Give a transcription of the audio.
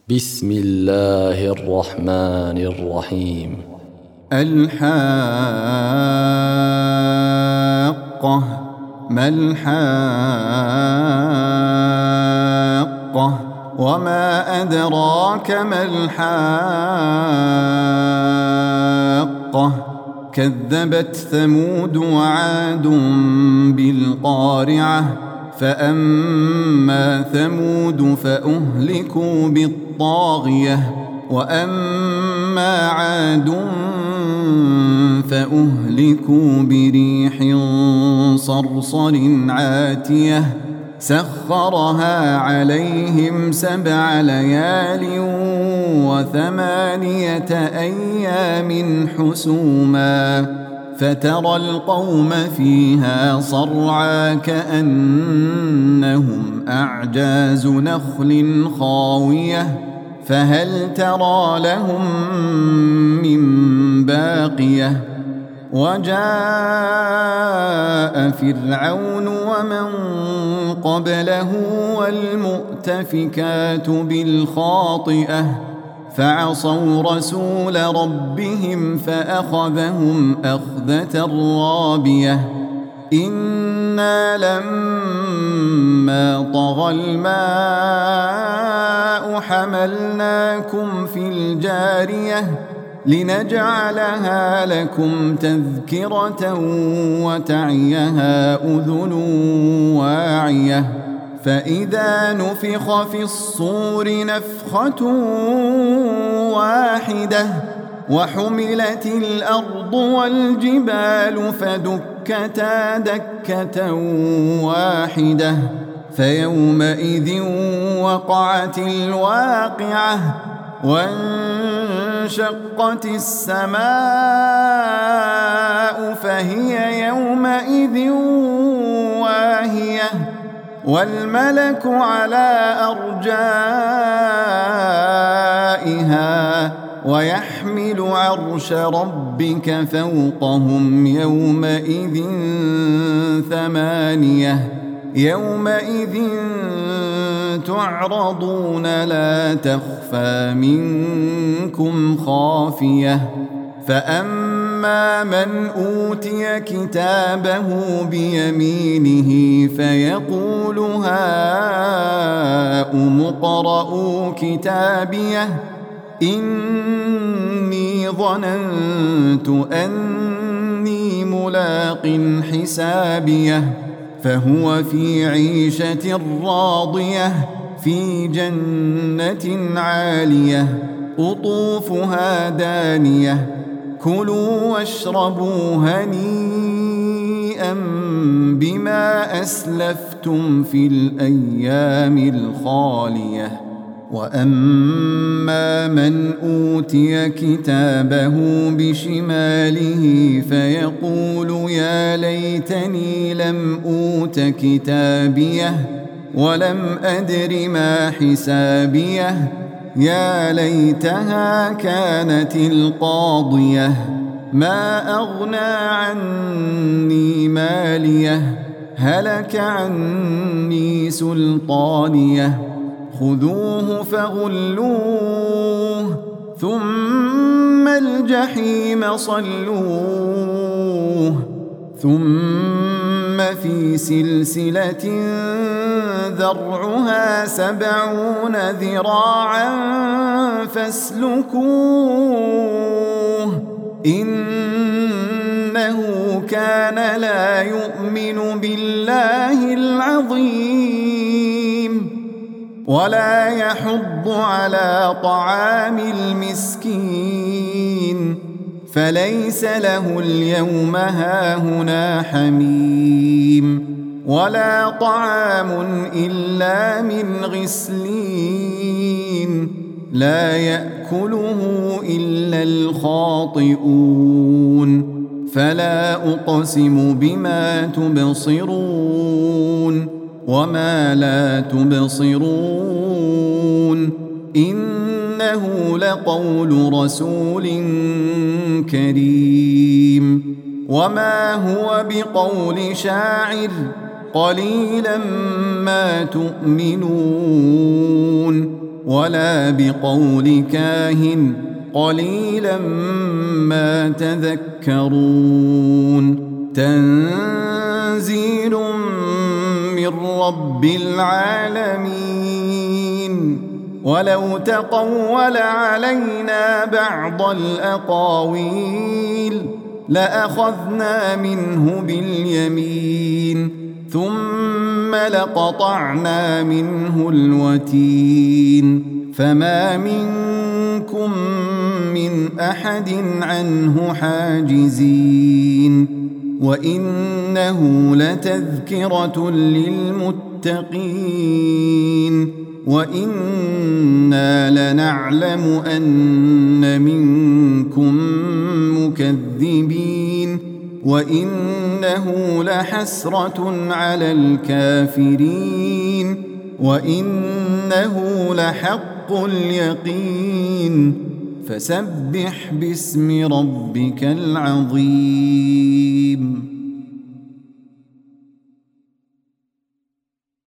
بسم الله الرحمن الرحيم. الحاقة. ما الحاقة وما أدراك ما الحاقة. كذبت ثمود وعاد بالقارعة فأما ثمود فأهلكوا بالطاغية وأما عاد فأهلكوا بريح صرصر عاتية سخرها عليهم 7 ليال و8 أيام حسوما فترى القوم فيها صرعى كأنهم أعجاز نخل خاوية فهل ترى لهم من باقية. وجاء فرعون ومن قبله والمؤتفكات بالخاطئة فعصوا رسول ربهم فأخذهم أخذة رابية. إنا لما طغى الماء حملناكم في الجارية لنجعلها لكم تذكرة وتعيها أذن واعية. فإذا نفخ في الصور نفخة واحدة وحملت الأرض والجبال فدكتا دكة واحدة فيومئذ وقعت الواقعة وانشقت السماء فهي يومئذ واهية والملك على أرجائها ويحمل عرش ربك فوقهم يومئذ 8 يومئذ تعرضون لا تخفى منكم خافية. فأما من أوتي كتابه بيمينه فيقول هاؤم اقرءوا كتابيه إني ظننت أني ملاق حسابيه فهو في عيشة راضية في جنة عالية قطوفها دانية كلوا واشربوا هنيئا بما أسلفتم في الأيام الخالية. وأما من أوتي كتابه بشماله فيقول يا ليتني لم أوت كتابيه ولم أدر ما حسابيه يا ليتها كانت القاضية ما أغنى عني ماليه هلك عني سلطانيه خذوه فغلوه ثم الجحيم صلوه ثم في سلسلة ذرعها 70 ذراعا فاسلكوه إنه كان لا يؤمن بالله العظيم ولا يحض على طعام المسكين فليس له اليوم هاهنا حميم ولا طعام إلا من غسلين لا يأكله إلا الخاطئون. فلا أقسم بما تبصرون وما لا تبصرون إنه لقول رسول كريم وما هو بقول شاعر قليلا ما تؤمنون ولا بقول كاهن قليلا ما تذكرون تنزيل من رب العالمين ولو تقول علينا بعض الأقاويل لأخذنا منه باليمين ثم لقطعنا منه الوتين فما منكم من أحد عنه حاجزين وإنه لتذكرة للمتقين وإنا لنعلم أن منكم مكذبين وإنه لحسرة على الكافرين وإنه لحق اليقين فسبح باسم ربك العظيم